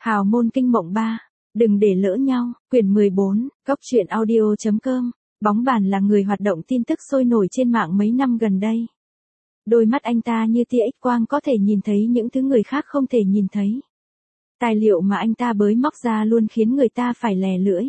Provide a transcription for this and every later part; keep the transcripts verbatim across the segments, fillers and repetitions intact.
Hào môn kinh mộng ba. Đừng để lỡ nhau. Quyển mười bốn. Cốc truyện audio.com. Bóng bàn là người hoạt động tin tức sôi nổi trên mạng mấy năm gần đây. Đôi mắt anh ta như tia X quang có thể nhìn thấy những thứ người khác không thể nhìn thấy. Tài liệu mà anh ta bới móc ra luôn khiến người ta phải lè lưỡi.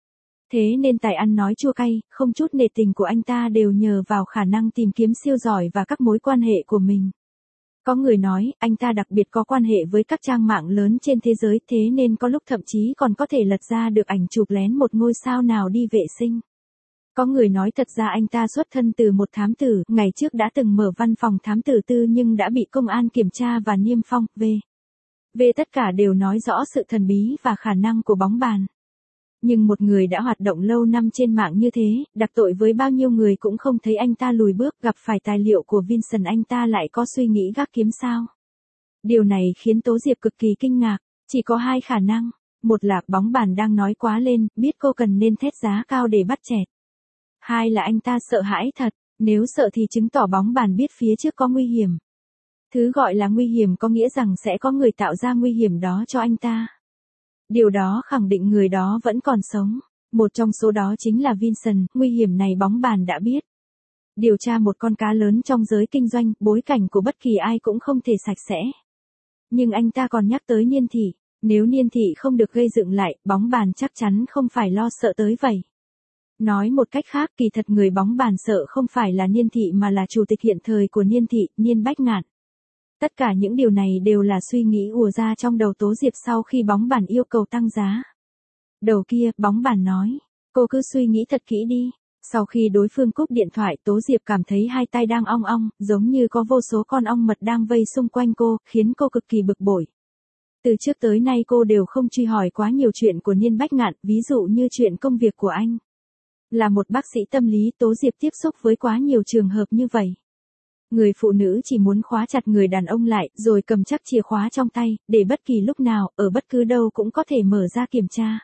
Thế nên tài ăn nói chua cay, không chút nể tình của anh ta đều nhờ vào khả năng tìm kiếm siêu giỏi và các mối quan hệ của mình. Có người nói, anh ta đặc biệt có quan hệ với các trang mạng lớn trên thế giới, thế nên có lúc thậm chí còn có thể lật ra được ảnh chụp lén một ngôi sao nào đi vệ sinh. Có người nói thật ra anh ta xuất thân từ một thám tử, ngày trước đã từng mở văn phòng thám tử tư nhưng đã bị công an kiểm tra và niêm phong, về. Về tất cả đều nói rõ sự thần bí và khả năng của bóng bàn. Nhưng một người đã hoạt động lâu năm trên mạng như thế, đặc tội với bao nhiêu người cũng không thấy anh ta lùi bước, gặp phải tài liệu của Vincent anh ta lại có suy nghĩ gác kiếm sao. Điều này khiến Tố Diệp cực kỳ kinh ngạc, chỉ có hai khả năng, một là bóng bàn đang nói quá lên, biết cô cần nên thét giá cao để bắt chẹt. Hai là anh ta sợ hãi thật, nếu sợ thì chứng tỏ bóng bàn biết phía trước có nguy hiểm. Thứ gọi là nguy hiểm có nghĩa rằng sẽ có người tạo ra nguy hiểm đó cho anh ta. Điều đó khẳng định người đó vẫn còn sống. Một trong số đó chính là Vincent, nguy hiểm này bóng bàn đã biết. Điều tra một con cá lớn trong giới kinh doanh, bối cảnh của bất kỳ ai cũng không thể sạch sẽ. Nhưng anh ta còn nhắc tới Niên Thị, nếu Niên Thị không được gây dựng lại, bóng bàn chắc chắn không phải lo sợ tới vậy. Nói một cách khác, kỳ thật người bóng bàn sợ không phải là Niên Thị mà là chủ tịch hiện thời của Niên Thị, Niên Bách Ngạn. Tất cả những điều này đều là suy nghĩ ùa ra trong đầu Tố Diệp sau khi bóng bàn yêu cầu tăng giá. Đầu kia, bóng bàn nói, cô cứ suy nghĩ thật kỹ đi. Sau khi đối phương cúp điện thoại, Tố Diệp cảm thấy hai tay đang ong ong, giống như có vô số con ong mật đang vây xung quanh cô, khiến cô cực kỳ bực bội. Từ trước tới nay cô đều không truy hỏi quá nhiều chuyện của Niên Bách Ngạn, ví dụ như chuyện công việc của anh. Là một bác sĩ tâm lý, Tố Diệp tiếp xúc với quá nhiều trường hợp như vậy. Người phụ nữ chỉ muốn khóa chặt người đàn ông lại, rồi cầm chắc chìa khóa trong tay, để bất kỳ lúc nào, ở bất cứ đâu cũng có thể mở ra kiểm tra.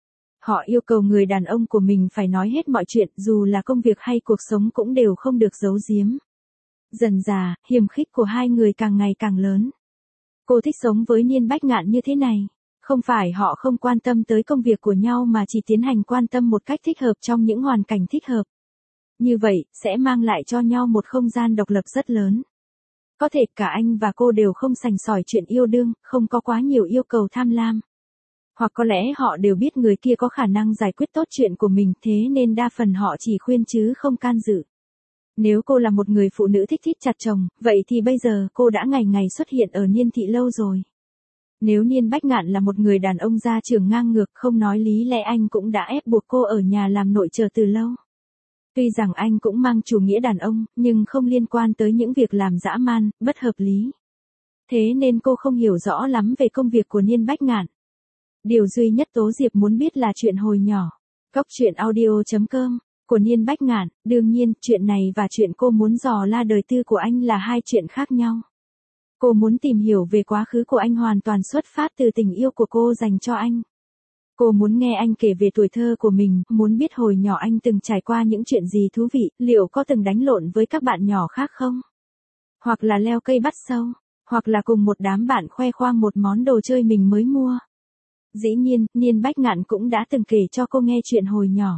Họ yêu cầu người đàn ông của mình phải nói hết mọi chuyện, dù là công việc hay cuộc sống cũng đều không được giấu giếm. Dần dà, hiềm khích của hai người càng ngày càng lớn. Cô thích sống với Niên Bách Ngạn như thế này. Không phải họ không quan tâm tới công việc của nhau mà chỉ tiến hành quan tâm một cách thích hợp trong những hoàn cảnh thích hợp. Như vậy, sẽ mang lại cho nhau một không gian độc lập rất lớn. Có thể cả anh và cô đều không sành sỏi chuyện yêu đương, không có quá nhiều yêu cầu tham lam. Hoặc có lẽ họ đều biết người kia có khả năng giải quyết tốt chuyện của mình, thế nên đa phần họ chỉ khuyên chứ không can dự. Nếu cô là một người phụ nữ thích thít chặt chồng, vậy thì bây giờ cô đã ngày ngày xuất hiện ở Niên Thị lâu rồi. Nếu Niên Bách Ngạn là một người đàn ông gia trưởng ngang ngược không nói lý lẽ, anh cũng đã ép buộc cô ở nhà làm nội trợ từ lâu. Tuy rằng anh cũng mang chủ nghĩa đàn ông, nhưng không liên quan tới những việc làm dã man, bất hợp lý. Thế nên cô không hiểu rõ lắm về công việc của Niên Bách Ngạn. Điều duy nhất Tố Diệp muốn biết là chuyện hồi nhỏ. Cốc truyện audio.com. Của Niên Bách Ngạn, đương nhiên, chuyện này và chuyện cô muốn dò la đời tư của anh là hai chuyện khác nhau. Cô muốn tìm hiểu về quá khứ của anh hoàn toàn xuất phát từ tình yêu của cô dành cho anh. Cô muốn nghe anh kể về tuổi thơ của mình, muốn biết hồi nhỏ anh từng trải qua những chuyện gì thú vị, liệu có từng đánh lộn với các bạn nhỏ khác không? Hoặc là leo cây bắt sâu, hoặc là cùng một đám bạn khoe khoang một món đồ chơi mình mới mua. Dĩ nhiên, Niên Bách Ngạn cũng đã từng kể cho cô nghe chuyện hồi nhỏ.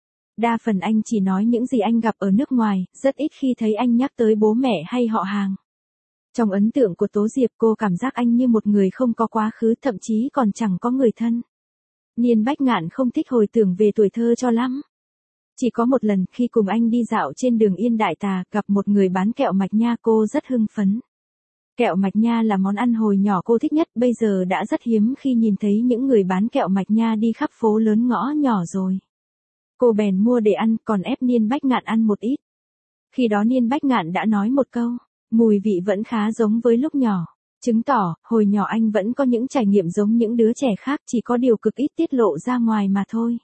Đa phần anh chỉ nói những gì anh gặp ở nước ngoài, rất ít khi thấy anh nhắc tới bố mẹ hay họ hàng. Trong ấn tượng của Tố Diệp, cô cảm giác anh như một người không có quá khứ, thậm chí còn chẳng có người thân. Niên Bách Ngạn không thích hồi tưởng về tuổi thơ cho lắm. Chỉ có một lần khi cùng anh đi dạo trên đường Yên Đại Tà, gặp một người bán kẹo mạch nha, cô rất hưng phấn. Kẹo mạch nha là món ăn hồi nhỏ cô thích nhất, bây giờ đã rất hiếm khi nhìn thấy những người bán kẹo mạch nha đi khắp phố lớn ngõ nhỏ rồi. Cô bèn mua để ăn, còn ép Niên Bách Ngạn ăn một ít. Khi đó Niên Bách Ngạn đã nói một câu, mùi vị vẫn khá giống với lúc nhỏ. Chứng tỏ, hồi nhỏ anh vẫn có những trải nghiệm giống những đứa trẻ khác, chỉ có điều cực ít tiết lộ ra ngoài mà thôi.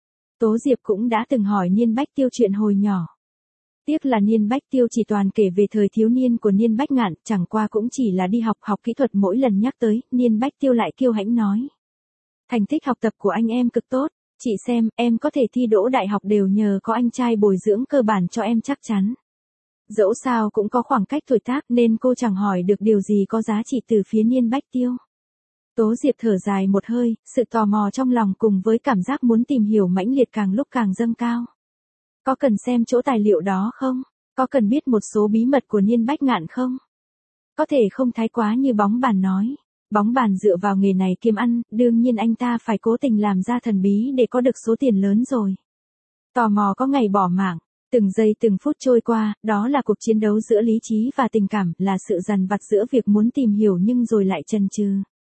Tố Diệp cũng đã từng hỏi Niên Bách Tiêu chuyện hồi nhỏ. Tiếc là Niên Bách Tiêu chỉ toàn kể về thời thiếu niên của Niên Bách Ngạn, chẳng qua cũng chỉ là đi học học kỹ thuật, mỗi lần nhắc tới, Niên Bách Tiêu lại kiêu hãnh nói. Thành tích học tập của anh em cực tốt, chị xem, em có thể thi đỗ đại học đều nhờ có anh trai bồi dưỡng cơ bản cho em chắc chắn. Dẫu sao cũng có khoảng cách tuổi tác nên cô chẳng hỏi được điều gì có giá trị từ phía Niên Bách Tiêu. Tố Diệp thở dài một hơi, sự tò mò trong lòng cùng với cảm giác muốn tìm hiểu mãnh liệt càng lúc càng dâng cao. Có cần xem chỗ tài liệu đó không? Có cần biết một số bí mật của Niên Bách Ngạn không? Có thể không thái quá như bóng bàn nói. Bóng bàn dựa vào nghề này kiếm ăn, đương nhiên anh ta phải cố tình làm ra thần bí để có được số tiền lớn rồi. Tò mò có ngày bỏ mạng, từng giây từng phút trôi qua, đó là cuộc chiến đấu giữa lý trí và tình cảm, là sự dằn vặt giữa việc muốn tìm hiểu nhưng rồi lại chần chừ.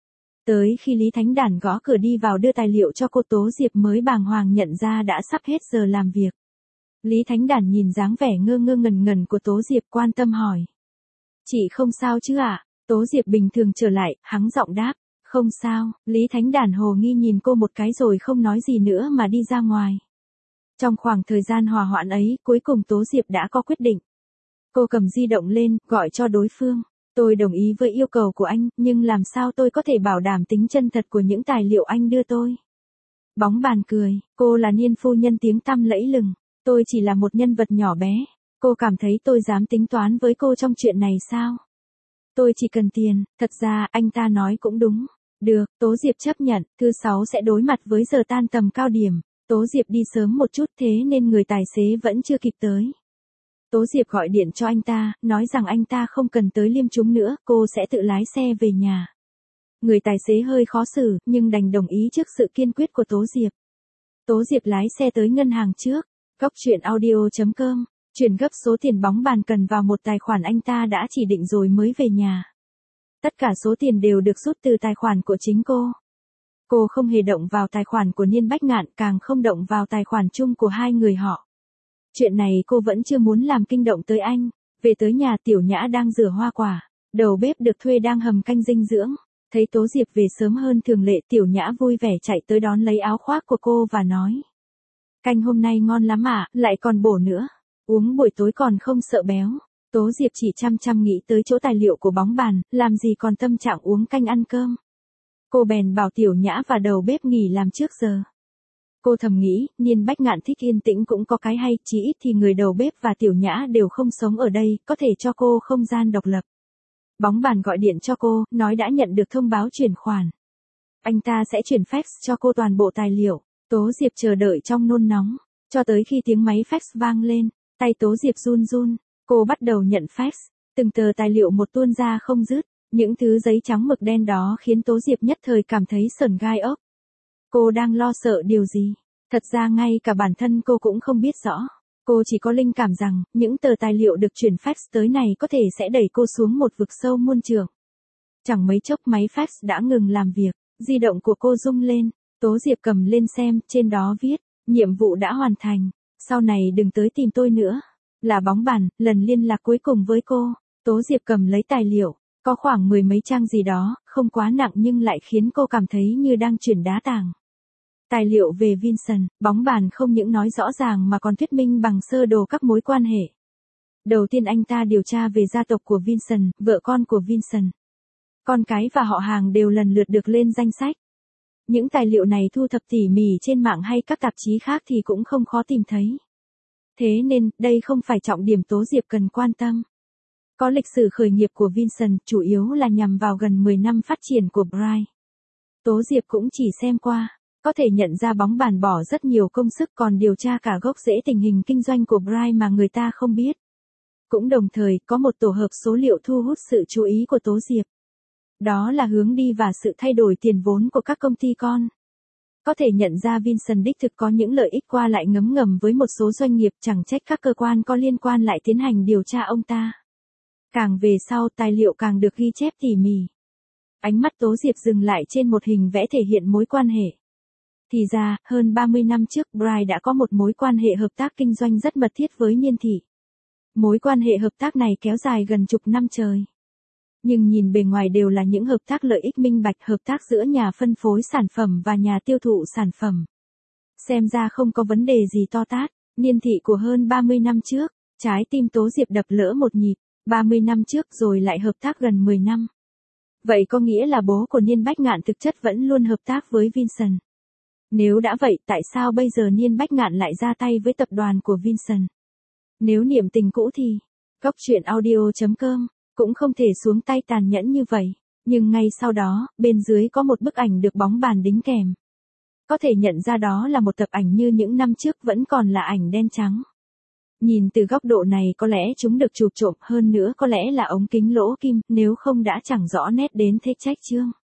Tới khi Lý Thánh Đản gõ cửa đi vào đưa tài liệu cho cô, Tố Diệp mới bàng hoàng nhận ra đã sắp hết giờ làm việc. Lý Thánh Đản nhìn dáng vẻ ngơ ngơ ngẩn ngẩn của Tố Diệp quan tâm hỏi. Chị không sao chứ ạ? À? Tố Diệp bình thường trở lại, hắng giọng đáp. Không sao. Lý Thánh Đản hồ nghi nhìn cô một cái rồi không nói gì nữa mà đi ra ngoài. Trong khoảng thời gian hòa hoãn ấy, cuối cùng Tố Diệp đã có quyết định. Cô cầm di động lên, gọi cho đối phương. Tôi đồng ý với yêu cầu của anh, nhưng làm sao tôi có thể bảo đảm tính chân thật của những tài liệu anh đưa tôi? Bóng bàn cười, cô là Niên phu nhân tiếng tăm lẫy lừng. Tôi chỉ là một nhân vật nhỏ bé. Cô cảm thấy tôi dám tính toán với cô trong chuyện này sao? Tôi chỉ cần tiền, thật ra anh ta nói cũng đúng. Được, Tố Diệp chấp nhận, thứ sáu sẽ đối mặt với giờ tan tầm cao điểm. Tố Diệp đi sớm một chút thế nên người tài xế vẫn chưa kịp tới. Tố Diệp gọi điện cho anh ta, nói rằng anh ta không cần tới Liêm Chúng nữa, cô sẽ tự lái xe về nhà. Người tài xế hơi khó xử, nhưng đành đồng ý trước sự kiên quyết của Tố Diệp. Tố Diệp lái xe tới ngân hàng trước. Góc truyện audio chấm com, chuyển gấp số tiền bóng bàn cần vào một tài khoản anh ta đã chỉ định rồi mới về nhà. Tất cả số tiền đều được rút từ tài khoản của chính cô. Cô không hề động vào tài khoản của Niên Bách Ngạn, càng không động vào tài khoản chung của hai người họ. Chuyện này cô vẫn chưa muốn làm kinh động tới anh. Về tới nhà, Tiểu Nhã đang rửa hoa quả. Đầu bếp được thuê đang hầm canh dinh dưỡng. Thấy Tố Diệp về sớm hơn thường lệ, Tiểu Nhã vui vẻ chạy tới đón lấy áo khoác của cô và nói. Canh hôm nay ngon lắm ạ, à, lại còn bổ nữa. Uống buổi tối còn không sợ béo. Tố Diệp chỉ chăm chăm nghĩ tới chỗ tài liệu của bóng bàn, làm gì còn tâm trạng uống canh ăn cơm. Cô bèn bảo Tiểu Nhã và đầu bếp nghỉ làm trước giờ. Cô thầm nghĩ, Niên Bách Ngạn thích yên tĩnh cũng có cái hay, chỉ ít thì người đầu bếp và Tiểu Nhã đều không sống ở đây, có thể cho cô không gian độc lập. Bóng bàn gọi điện cho cô, nói đã nhận được thông báo chuyển khoản. Anh ta sẽ chuyển fax cho cô toàn bộ tài liệu. Tố Diệp chờ đợi trong nôn nóng, cho tới khi tiếng máy fax vang lên, tay Tố Diệp run run, cô bắt đầu nhận fax, từng tờ tài liệu một tuôn ra không dứt, những thứ giấy trắng mực đen đó khiến Tố Diệp nhất thời cảm thấy sởn gai ốc. Cô đang lo sợ điều gì? Thật ra ngay cả bản thân cô cũng không biết rõ. Cô chỉ có linh cảm rằng, những tờ tài liệu được chuyển fax tới này có thể sẽ đẩy cô xuống một vực sâu muôn trượng. Chẳng mấy chốc máy fax đã ngừng làm việc, di động của cô rung lên. Tố Diệp cầm lên xem, trên đó viết, nhiệm vụ đã hoàn thành, sau này đừng tới tìm tôi nữa. Là bóng bàn, lần liên lạc cuối cùng với cô. Tố Diệp cầm lấy tài liệu, có khoảng mười mấy trang gì đó, không quá nặng nhưng lại khiến cô cảm thấy như đang chuyển đá tảng. Tài liệu về Vincent, bóng bàn không những nói rõ ràng mà còn thuyết minh bằng sơ đồ các mối quan hệ. Đầu tiên anh ta điều tra về gia tộc của Vincent, vợ con của Vincent. Con cái và họ hàng đều lần lượt được lên danh sách. Những tài liệu này thu thập tỉ mỉ trên mạng hay các tạp chí khác thì cũng không khó tìm thấy. Thế nên, đây không phải trọng điểm Tố Diệp cần quan tâm. Có lịch sử khởi nghiệp của Vincent, chủ yếu là nhằm vào gần mười năm phát triển của Bright. Tố Diệp cũng chỉ xem qua, có thể nhận ra bóng bàn bỏ rất nhiều công sức còn điều tra cả gốc rễ tình hình kinh doanh của Bright mà người ta không biết. Cũng đồng thời, có một tổ hợp số liệu thu hút sự chú ý của Tố Diệp. Đó là hướng đi và sự thay đổi tiền vốn của các công ty con. Có thể nhận ra Vincent đích thực có những lợi ích qua lại ngấm ngầm với một số doanh nghiệp, chẳng trách các cơ quan có liên quan lại tiến hành điều tra ông ta. Càng về sau, tài liệu càng được ghi chép tỉ mỉ. Ánh mắt Tố Diệp dừng lại trên một hình vẽ thể hiện mối quan hệ. Thì ra, hơn ba mươi năm trước, Bright đã có một mối quan hệ hợp tác kinh doanh rất mật thiết với Niên thị. Mối quan hệ hợp tác này kéo dài gần chục năm trời. Nhưng nhìn bề ngoài đều là những hợp tác lợi ích minh bạch, hợp tác giữa nhà phân phối sản phẩm và nhà tiêu thụ sản phẩm. Xem ra không có vấn đề gì to tát. Niên thị của hơn ba mươi năm trước, trái tim Tố Diệp đập lỡ một nhịp, ba mươi năm trước rồi lại hợp tác gần mười năm. Vậy có nghĩa là bố của Niên Bách Ngạn thực chất vẫn luôn hợp tác với Vincent. Nếu đã vậy, tại sao bây giờ Niên Bách Ngạn lại ra tay với tập đoàn của Vincent? Nếu niệm tình cũ thì, góc truyện audio chấm com cũng không thể xuống tay tàn nhẫn như vậy. Nhưng ngay sau đó, bên dưới có một bức ảnh được bóng bàn đính kèm. Có thể nhận ra đó là một tập ảnh như những năm trước vẫn còn là ảnh đen trắng. Nhìn từ góc độ này có lẽ chúng được chụp trộm, hơn nữa có lẽ là ống kính lỗ kim, nếu không đã chẳng rõ nét đến thế trách Trương.